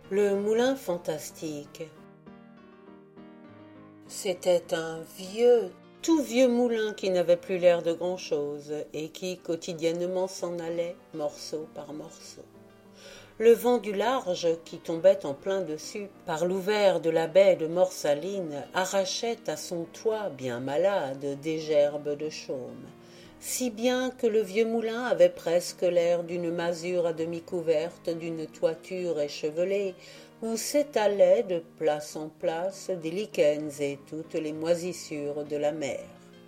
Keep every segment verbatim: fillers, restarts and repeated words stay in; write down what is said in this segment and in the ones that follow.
Le moulin fantastique. C'était un vieux, tout vieux moulin qui n'avait plus l'air de grand-chose et qui quotidiennement s'en allait morceau par morceau. Le vent du large qui tombait en plein dessus par l'ouvert de la baie de Morsaline arrachait à son toit bien malade des gerbes de chaume, si bien que le vieux moulin avait presque l'air d'une masure à demi couverte d'une toiture échevelée où s'étalaient de place en place des lichens et toutes les moisissures de la mer.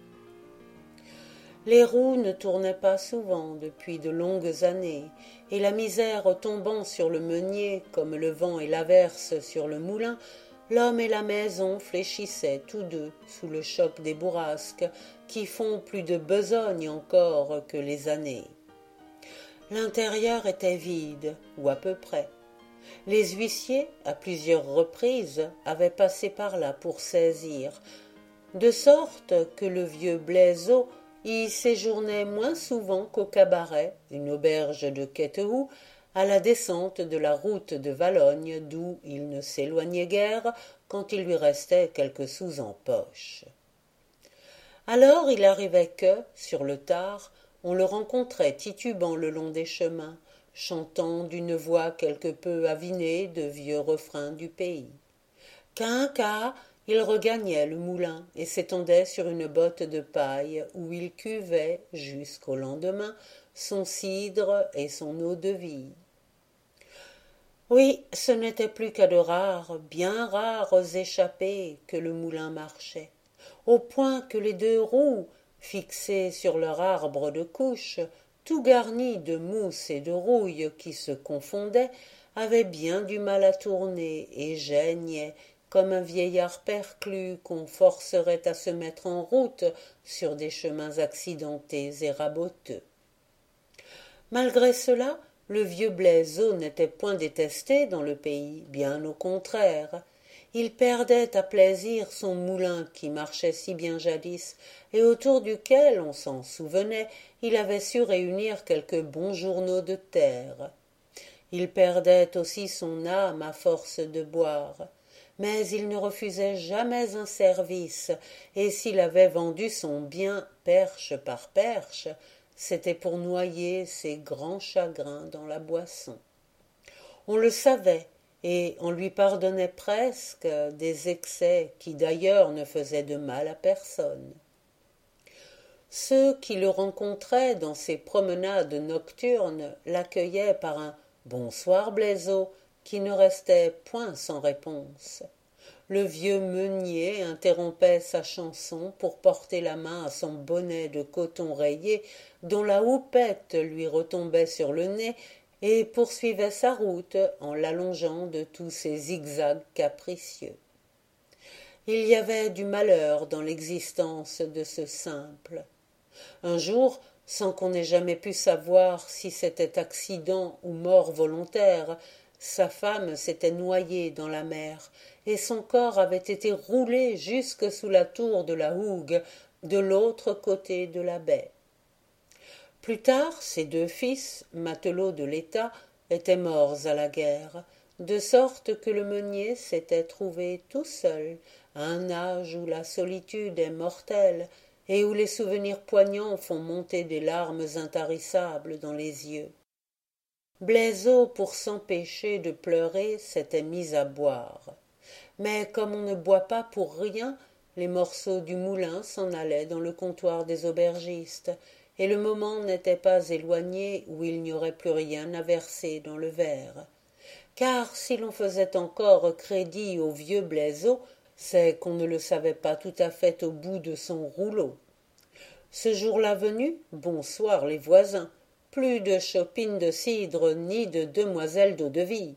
Les roues ne tournaient pas souvent depuis de longues années, et la misère tombant sur le meunier comme le vent et l'averse sur le moulin, l'homme et la maison fléchissaient tous deux sous le choc des bourrasques qui font plus de besogne encore que les années. L'intérieur était vide, ou à peu près. Les huissiers, à plusieurs reprises, avaient passé par là pour saisir, de sorte que le vieux Blaiseau y séjournait moins souvent qu'au cabaret, une auberge de Quetehou, à la descente de la route de Valogne, d'où il ne s'éloignait guère quand il lui restait quelques sous en poche. Alors il arrivait que, sur le tard, on le rencontrait titubant le long des chemins, chantant d'une voix quelque peu avinée de vieux refrains du pays. Qu'un cas, il regagnait le moulin et s'étendait sur une botte de paille où il cuvait, jusqu'au lendemain, son cidre et son eau-de-vie. Oui, ce n'était plus qu'à de rares, bien rares échappées que le moulin marchait, au point que les deux roues, fixées sur leur arbre de couche, tout garni de mousse et de rouille qui se confondaient, avaient bien du mal à tourner et geignaient comme un vieillard perclus qu'on forcerait à se mettre en route sur des chemins accidentés et raboteux. Malgré cela, le vieux Blaiseau n'était point détesté dans le pays, bien au contraire. Il perdait à plaisir son moulin qui marchait si bien jadis, et autour duquel, on s'en souvenait, il avait su réunir quelques bons journaux de terre. Il perdait aussi son âme à force de boire. Mais il ne refusait jamais un service, et s'il avait vendu son bien perche par perche, c'était pour noyer ses grands chagrins dans la boisson. On le savait, et on lui pardonnait presque des excès qui d'ailleurs ne faisaient de mal à personne. Ceux qui le rencontraient dans ses promenades nocturnes l'accueillaient par un « Bonsoir, Blaiseau » qui ne restait point sans réponse. Le vieux meunier interrompait sa chanson pour porter la main à son bonnet de coton rayé dont la houppette lui retombait sur le nez et poursuivait sa route en l'allongeant de tous ses zigzags capricieux. Il y avait du malheur dans l'existence de ce simple. Un jour, sans qu'on ait jamais pu savoir si c'était accident ou mort volontaire, sa femme s'était noyée dans la mer, et son corps avait été roulé jusque sous la tour de la Hougue, de l'autre côté de la baie. Plus tard, ses deux fils, matelots de l'État, étaient morts à la guerre, de sorte que le meunier s'était trouvé tout seul, à un âge où la solitude est mortelle, et où les souvenirs poignants font monter des larmes intarissables dans les yeux. Blaiseau, pour s'empêcher de pleurer, s'était mis à boire. Mais comme on ne boit pas pour rien, les morceaux du moulin s'en allaient dans le comptoir des aubergistes, et le moment n'était pas éloigné où il n'y aurait plus rien à verser dans le verre. Car si l'on faisait encore crédit au vieux Blaiseau, c'est qu'on ne le savait pas tout à fait au bout de son rouleau. Ce jour-là venu, bonsoir les voisins, plus de chopines de cidre ni de demoiselles d'eau-de-vie.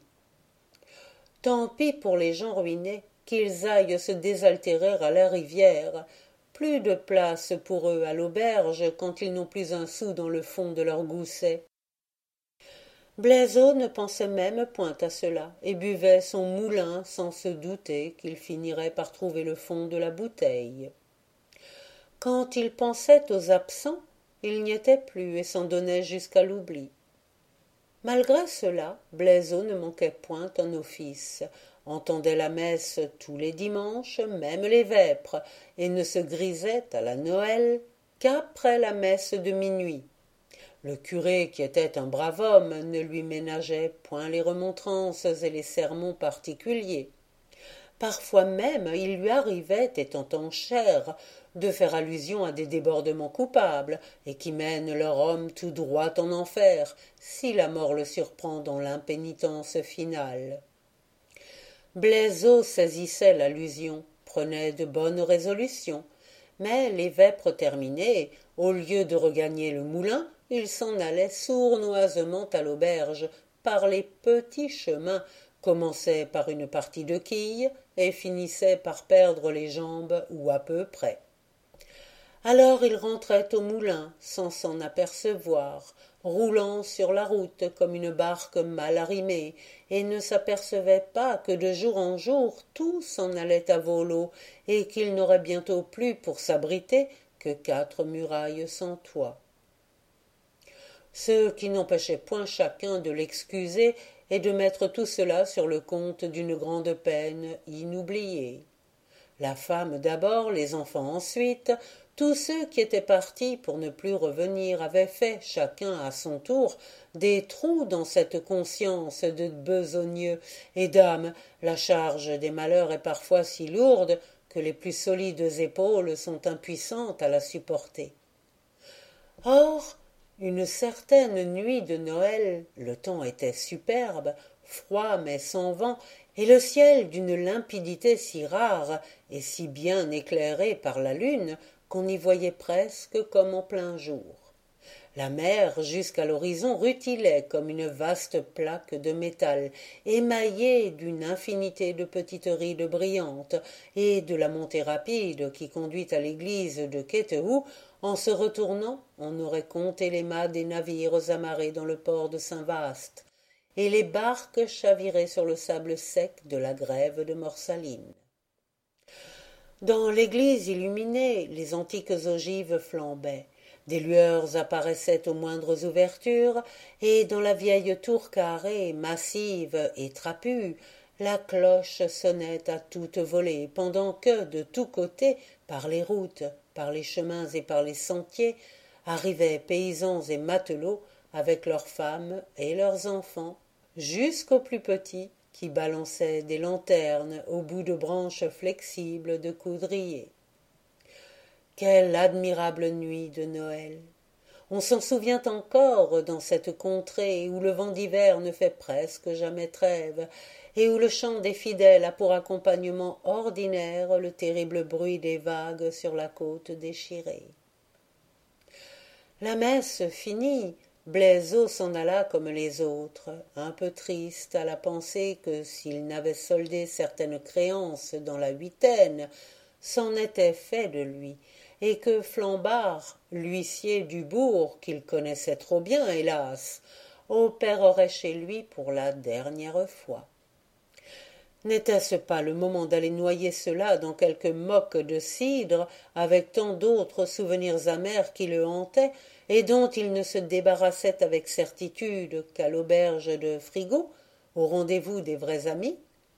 Tant pis pour les gens ruinés, qu'ils aillent se désaltérer à la rivière. Plus de place pour eux à l'auberge quand ils n'ont plus un sou dans le fond de leur gousset. Blaiseau ne pensait même point à cela, et buvait son moulin sans se douter qu'il finirait par trouver le fond de la bouteille. Quand il pensait aux absents, il n'y était plus et s'en donnait jusqu'à l'oubli. Malgré cela, Blaiseau ne manquait point un office, entendait la messe tous les dimanches, même les vêpres, et ne se grisait à la Noël qu'après la messe de minuit. Le curé, qui était un brave homme, ne lui ménageait point les remontrances et les sermons particuliers. Parfois même il lui arrivait, étant en chair, de faire allusion à des débordements coupables, et qui mènent leur homme tout droit en enfer, si la mort le surprend dans l'impénitence finale. Blaiseau saisissait l'allusion, prenait de bonnes résolutions, mais les vêpres terminées, au lieu de regagner le moulin, il s'en allait sournoisement à l'auberge, par les petits chemins, commençait par une partie de quilles et finissait par perdre les jambes ou à peu près. Alors il rentrait au moulin sans s'en apercevoir, roulant sur la route comme une barque mal arrimée, et ne s'apercevait pas que de jour en jour tout s'en allait à volo, et qu'il n'aurait bientôt plus pour s'abriter que quatre murailles sans toit. Ce qui n'empêchait point chacun de l'excuser et de mettre tout cela sur le compte d'une grande peine inoubliée. La femme d'abord, les enfants ensuite, tous ceux qui étaient partis pour ne plus revenir avaient fait, chacun à son tour, des trous dans cette conscience de besogneux, et dame, la charge des malheurs est parfois si lourde que les plus solides épaules sont impuissantes à la supporter. Or, une certaine nuit de Noël, le temps était superbe, froid mais sans vent, et le ciel d'une limpidité si rare et si bien éclairé par la lune qu'on y voyait presque comme en plein jour. La mer jusqu'à l'horizon rutilait comme une vaste plaque de métal, émaillée d'une infinité de petites rides brillantes, et de la montée rapide qui conduit à l'église de Quétehou, en se retournant, on aurait compté les mâts des navires amarrés dans le port de Saint-Vaast, et les barques chaviraient sur le sable sec de la grève de Morsaline. Dans l'église illuminée, les antiques ogives flambaient. Des lueurs apparaissaient aux moindres ouvertures, et dans la vieille tour carrée, massive et trapue, la cloche sonnait à toute volée, pendant que, de tous côtés, par les routes, par les chemins et par les sentiers, arrivaient paysans et matelots avec leurs femmes et leurs enfants, jusqu'aux plus petits qui balançaient des lanternes au bout de branches flexibles de coudrier. Quelle admirable nuit de Noël! On s'en souvient encore dans cette contrée où le vent d'hiver ne fait presque jamais trêve, et où le chant des fidèles a pour accompagnement ordinaire le terrible bruit des vagues sur la côte déchirée. La messe finie, Blaiseau s'en alla comme les autres, un peu triste à la pensée que s'il n'avait soldé certaines créances dans la huitaine, c'en était fait de lui, et que Flambard, l'huissier du bourg, qu'il connaissait trop bien, hélas, opérerait chez lui pour la dernière fois. N'était-ce pas le moment d'aller noyer cela dans quelque moque de cidre, avec tant d'autres souvenirs amers qui le hantaient, et dont il ne se débarrassait avec certitude qu'à l'auberge de Frigo, au rendez-vous des vrais amis?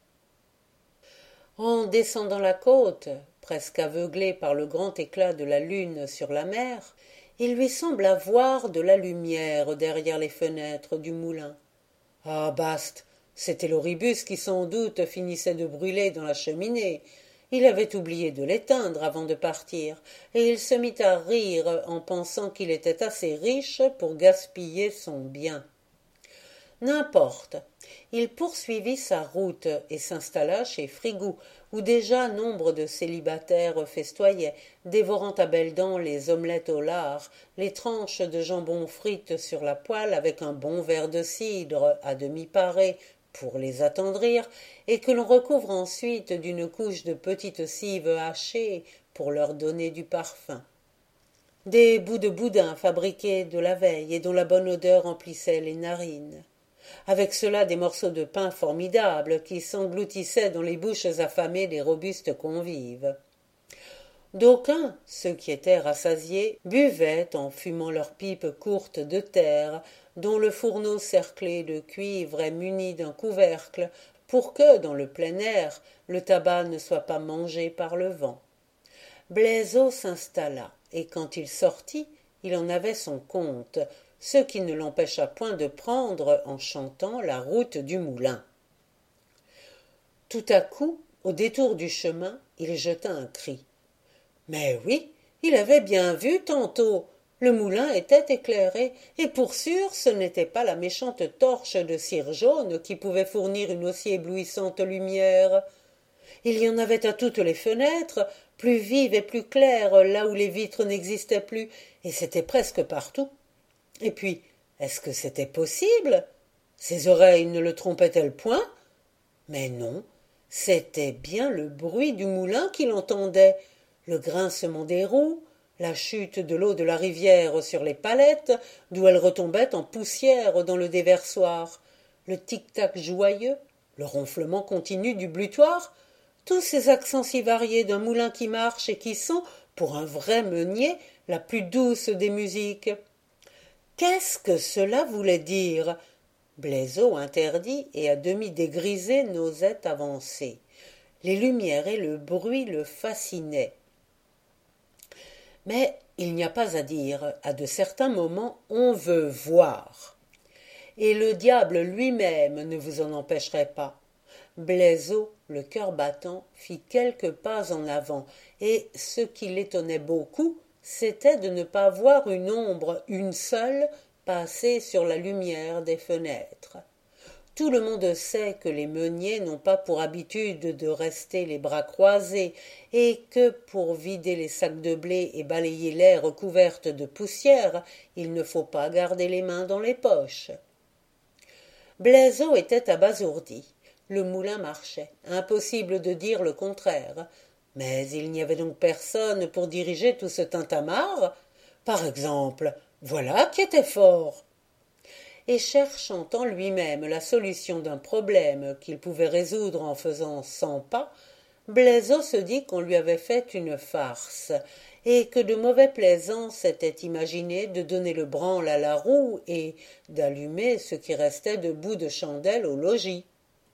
En descendant la côte, presque aveuglé par le grand éclat de la lune sur la mer, il lui sembla voir de la lumière derrière les fenêtres du moulin. Ah, bast! C'était l'oribus qui sans doute finissait de brûler dans la cheminée. Il avait oublié de l'éteindre avant de partir, et il se mit à rire en pensant qu'il était assez riche pour gaspiller son bien. N'importe. Il poursuivit sa route et s'installa chez Frigou, où déjà nombre de célibataires festoyaient, dévorant à belles dents les omelettes au lard, les tranches de jambon frites sur la poêle avec un bon verre de cidre à demi paré pour les attendrir, et que l'on recouvre ensuite d'une couche de petites cives hachées pour leur donner du parfum. Des bouts de boudin fabriqués de la veille et dont la bonne odeur emplissait les narines. Avec cela des morceaux de pain formidables qui s'engloutissaient dans les bouches affamées des robustes convives. D'aucuns, ceux qui étaient rassasiés, buvaient en fumant leurs pipes courtes de terre, dont le fourneau cerclé de cuivre est muni d'un couvercle, pour que, dans le plein air, le tabac ne soit pas mangé par le vent. Bléseau s'installa, et quand il sortit, il en avait son compte, ce qui ne l'empêcha point de prendre, en chantant, la route du moulin. Tout à coup, au détour du chemin, il jeta un cri. Mais oui, il avait bien vu tantôt. Le moulin était éclairé, et pour sûr ce n'était pas la méchante torche de cire jaune qui pouvait fournir une aussi éblouissante lumière. Il y en avait à toutes les fenêtres, plus vives et plus claires, là où les vitres n'existaient plus, et c'était presque partout. Et puis, est-ce que c'était possible? Ses oreilles ne le trompaient-elles point? Mais non, c'était bien le bruit du moulin qu'il entendait, le grincement des roues, la chute de l'eau de la rivière sur les palettes, d'où elle retombait en poussière dans le déversoir, le tic-tac joyeux, le ronflement continu du blutoir, tous ces accents si variés d'un moulin qui marche et qui sont, pour un vrai meunier, la plus douce des musiques. Qu'est-ce que cela voulait dire? Bléseau, interdit et à demi dégrisé, n'osait avancer. Les lumières et le bruit le fascinaient. Mais il n'y a pas à dire, à de certains moments, on veut voir. Et le diable lui-même ne vous en empêcherait pas. Bléseau, le cœur battant, fit quelques pas en avant, et ce qui l'étonnait beaucoup, c'était de ne pas voir une ombre, une seule, passer sur la lumière des fenêtres. Tout le monde sait que les meuniers n'ont pas pour habitude de rester les bras croisés, et que, pour vider les sacs de blé et balayer l'air couverte de poussière, il ne faut pas garder les mains dans les poches. Bléseau était abasourdi. Le moulin marchait. Impossible de dire le contraire. Mais il n'y avait donc personne pour diriger tout ce tintamarre. Par exemple, voilà qui était fort. Et cherchant en lui-même la solution d'un problème qu'il pouvait résoudre en faisant cent pas, Bléseau se dit qu'on lui avait fait une farce, et que de mauvais plaisants s'étaient imaginé de donner le branle à la roue et d'allumer ce qui restait de bout de chandelle au logis.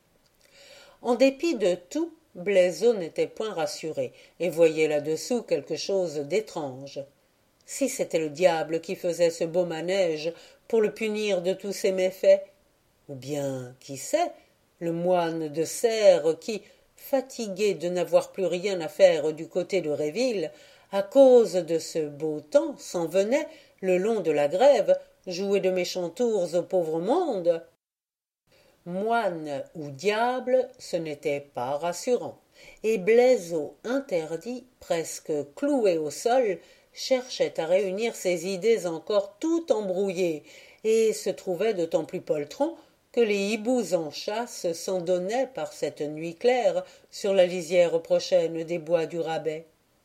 En dépit de tout, Bléseau n'était point rassuré, et voyait là-dessous quelque chose d'étrange. Si c'était le diable qui faisait ce beau manège pour le punir de tous ses méfaits, ou bien, qui sait, le moine de Serres qui, fatigué de n'avoir plus rien à faire du côté de Réville, à cause de ce beau temps, s'en venait, le long de la grève, jouer de méchants tours au pauvre monde. Moine ou diable, ce n'était pas rassurant, et Bléseau, interdit, presque cloué au sol, cherchait à réunir ses idées encore tout embrouillées, et se trouvait d'autant plus poltron que les hiboux en chasse s'en donnaient par cette nuit claire sur la lisière prochaine des bois du Rabais.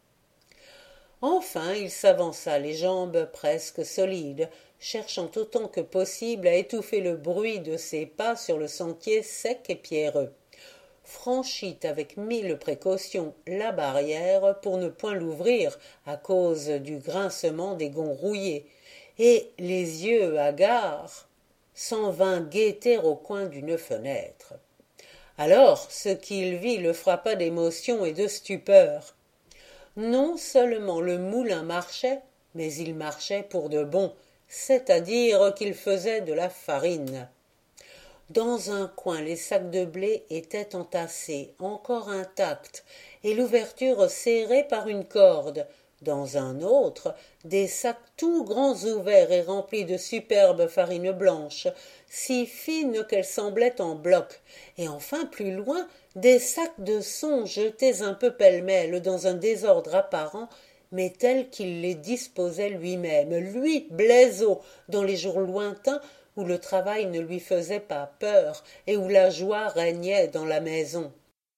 Enfin il s'avança les jambes presque solides, cherchant autant que possible à étouffer le bruit de ses pas sur le sentier sec et pierreux. Franchit avec mille précautions la barrière pour ne point l'ouvrir à cause du grincement des gonds rouillés, et, les yeux hagards, s'en vint guetter au coin d'une fenêtre. Alors ce qu'il vit le frappa d'émotion et de stupeur. Non seulement le moulin marchait, mais il marchait pour de bon, c'est-à-dire qu'il faisait de la farine. Dans un coin, les sacs de blé étaient entassés, encore intacts, et l'ouverture serrée par une corde. Dans un autre, des sacs tout grands ouverts et remplis de superbe farine blanche, si fine qu'elle semblait en bloc, et enfin plus loin, des sacs de son jetés un peu pêle-mêle dans un désordre apparent, mais tel qu'il les disposait lui-même, lui, Bléseau, dans les jours lointains, où le travail ne lui faisait pas peur et où la joie régnait dans la maison.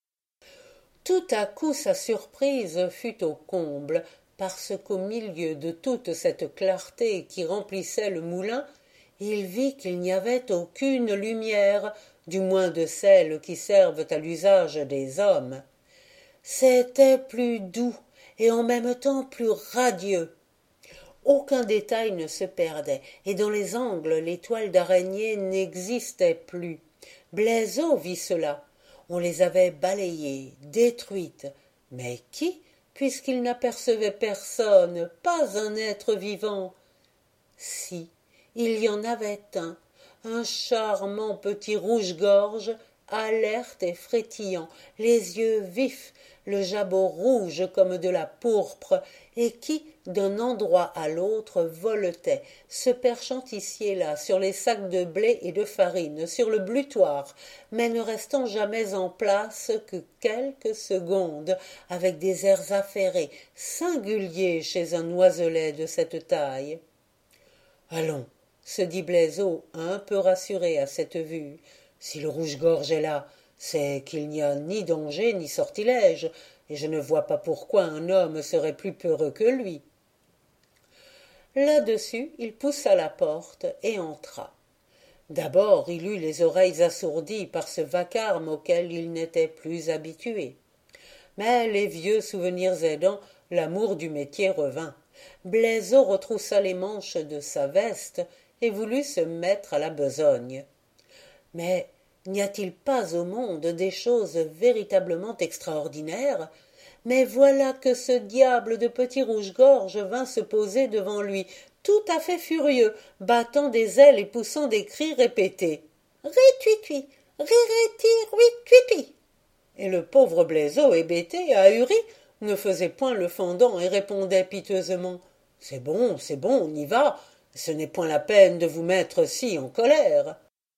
Tout à coup sa surprise fut au comble, parce qu'au milieu de toute cette clarté qui remplissait le moulin, il vit qu'il n'y avait aucune lumière, du moins de celles qui servent à l'usage des hommes. C'était plus doux, et en même temps plus radieux. Aucun détail ne se perdait, et dans les angles les toiles d'araignée n'existaient plus. Blézo vit cela. On les avait balayées, détruites. Mais qui, puisqu'il n'apercevait personne, pas un être vivant? Si, il y en avait un, un charmant petit rouge-gorge, alerte et frétillant, les yeux vifs, le jabot rouge comme de la pourpre, et qui, d'un endroit à l'autre, voletait, se perchant ici et là sur les sacs de blé et de farine, sur le blutoir, mais ne restant jamais en place que quelques secondes, avec des airs affairés, singuliers chez un oiselet de cette taille. « Allons, se dit Blézo, un peu rassuré à cette vue. Si le rouge-gorge est là, c'est qu'il n'y a ni danger ni sortilège, et je ne vois pas pourquoi un homme serait plus peureux que lui. Là-dessus, il poussa la porte et entra. D'abord, il eut les oreilles assourdies par ce vacarme auquel il n'était plus habitué. Mais les vieux souvenirs aidant, l'amour du métier revint. Blézo retroussa les manches de sa veste et voulut se mettre à la besogne. Mais n'y a-t-il pas au monde des choses véritablement extraordinaires? Mais voilà que ce diable de petit rouge-gorge vint se poser devant lui, tout à fait furieux, battant des ailes et poussant des cris répétés. « Ri-tui-tui, ri-ri-ti, ri-tui-tui » Et le pauvre Blézo, hébété, ahuri, ne faisait point le fendant et répondait piteusement. « C'est bon, c'est bon, on y va, ce n'est point la peine de vous mettre si en colère. »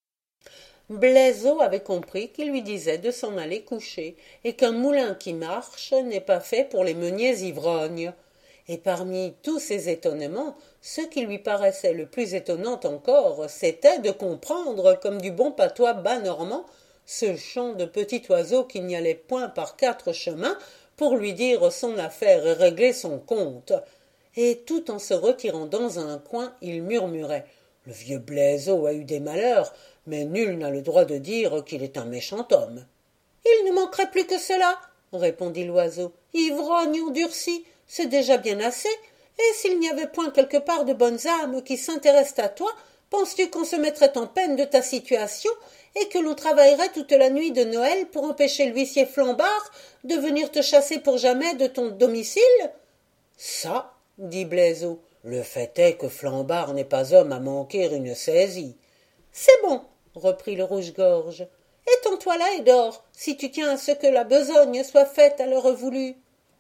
Blézo avait compris qu'il lui disait de s'en aller coucher, et qu'un moulin qui marche n'est pas fait pour les meuniers ivrognes. Et parmi tous ces étonnements, ce qui lui paraissait le plus étonnant encore, c'était de comprendre, comme du bon patois bas normand, ce chant de petit oiseau qui n'y allait point par quatre chemins pour lui dire son affaire et régler son compte. Et tout en se retirant dans un coin, il murmurait « Le vieux Blézo a eu des malheurs, mais nul n'a le droit de dire qu'il est un méchant homme. »« Il ne manquerait plus que cela, » répondit l'oiseau. « Ivrogne endurci, c'est déjà bien assez, et s'il n'y avait point quelque part de bonnes âmes qui s'intéressent à toi, penses-tu qu'on se mettrait en peine de ta situation et que l'on travaillerait toute la nuit de Noël pour empêcher l'huissier Flambard de venir te chasser pour jamais de ton domicile ?»« Ça, dit Blézo, le fait est que Flambard n'est pas homme à manquer une saisie. »« C'est bon, reprit le rouge-gorge. « Étends-toi là et dors, si tu tiens à ce que la besogne soit faite à l'heure voulue. »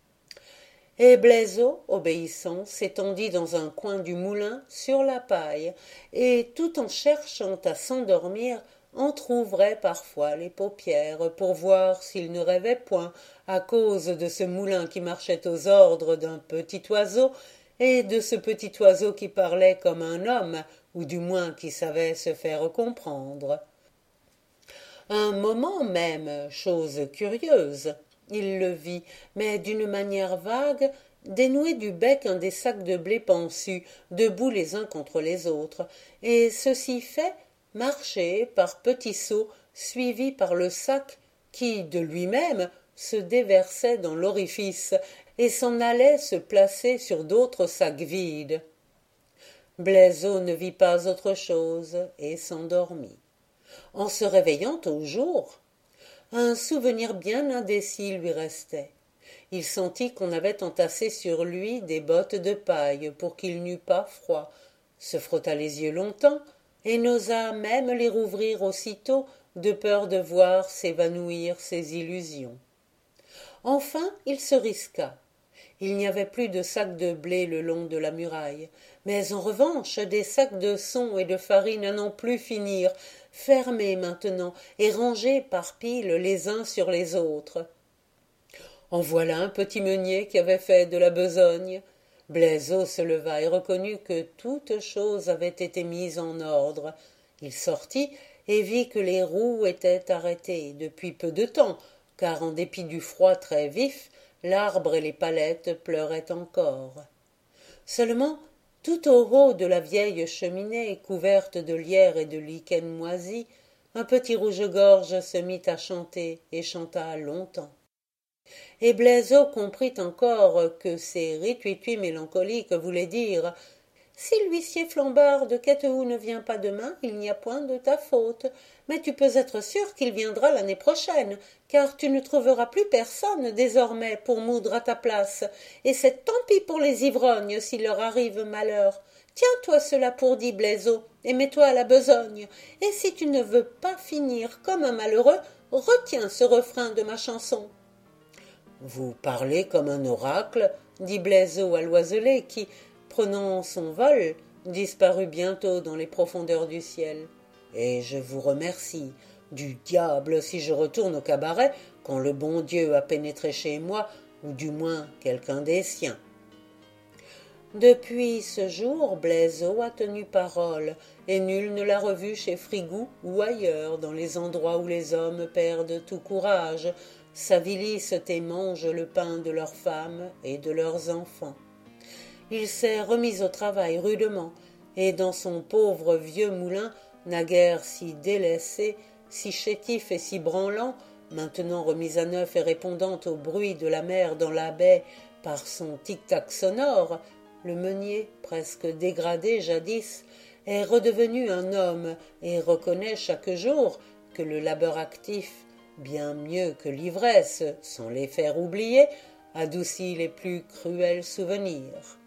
Et Blézo, obéissant, s'étendit dans un coin du moulin sur la paille, et tout en cherchant à s'endormir, entr'ouvrait parfois les paupières pour voir s'il ne rêvait point à cause de ce moulin qui marchait aux ordres d'un petit oiseau, et de ce petit oiseau qui parlait comme un homme, ou du moins qui savait se faire comprendre. Un moment même, chose curieuse, il le vit, mais d'une manière vague, dénouer du bec un des sacs de blé pensus, debout les uns contre les autres, et ceci fait, marcher par petits sauts, suivi par le sac qui, de lui-même, se déversait dans l'orifice et s'en allait se placer sur d'autres sacs vides. Blézo ne vit pas autre chose et s'endormit. En se réveillant au jour, un souvenir bien indécis lui restait. Il sentit qu'on avait entassé sur lui des bottes de paille pour qu'il n'eût pas froid, se frotta les yeux longtemps et n'osa même les rouvrir aussitôt de peur de voir s'évanouir ses illusions. Enfin il se risqua. Il n'y avait plus de sacs de blé le long de la muraille, mais en revanche des sacs de son et de farine à n'en plus finir, fermés maintenant et rangés par piles les uns sur les autres. En voilà un petit meunier qui avait fait de la besogne. Blézo se leva et reconnut que toute chose avait été mise en ordre. Il sortit et vit que les roues étaient arrêtées depuis peu de temps, car en dépit du froid très vif, l'arbre et les palettes pleuraient encore. Seulement, tout au haut de la vieille cheminée, couverte de lierre et de lichen moisi, un petit rouge-gorge se mit à chanter et chanta longtemps. Et Blaiseau comprit encore que ces rituitui mélancoliques voulaient dire « Si l'huissier flambard de Quetehou ne vient pas demain, il n'y a point de ta faute. Mais tu peux être sûr qu'il viendra l'année prochaine, car tu ne trouveras plus personne désormais pour moudre à ta place, et c'est tant pis pour les ivrognes s'il leur arrive malheur. Tiens-toi cela pour dit, Blaiseau, et mets-toi à la besogne. Et si tu ne veux pas finir comme un malheureux, retiens ce refrain de ma chanson. » Vous parlez comme un oracle, dit Blaiseau à l'oiselet qui, prenant son vol, disparut bientôt dans les profondeurs du ciel. Et je vous remercie. Du diable si je retourne au cabaret quand le bon Dieu a pénétré chez moi, ou du moins quelqu'un des siens. Depuis ce jour, Blaiseau a tenu parole, et nul ne l'a revu chez Frigou ou ailleurs, dans les endroits où les hommes perdent tout courage, s'avilissent et mangent le pain de leurs femmes et de leurs enfants. Il s'est remis au travail rudement, et dans son pauvre vieux moulin, naguère si délaissé, si chétif et si branlant, maintenant remis à neuf et répondant au bruit de la mer dans la baie par son tic-tac sonore, le meunier, presque dégradé jadis, est redevenu un homme et reconnaît chaque jour que le labeur actif, bien mieux que l'ivresse, sans les faire oublier, adoucit les plus cruels souvenirs.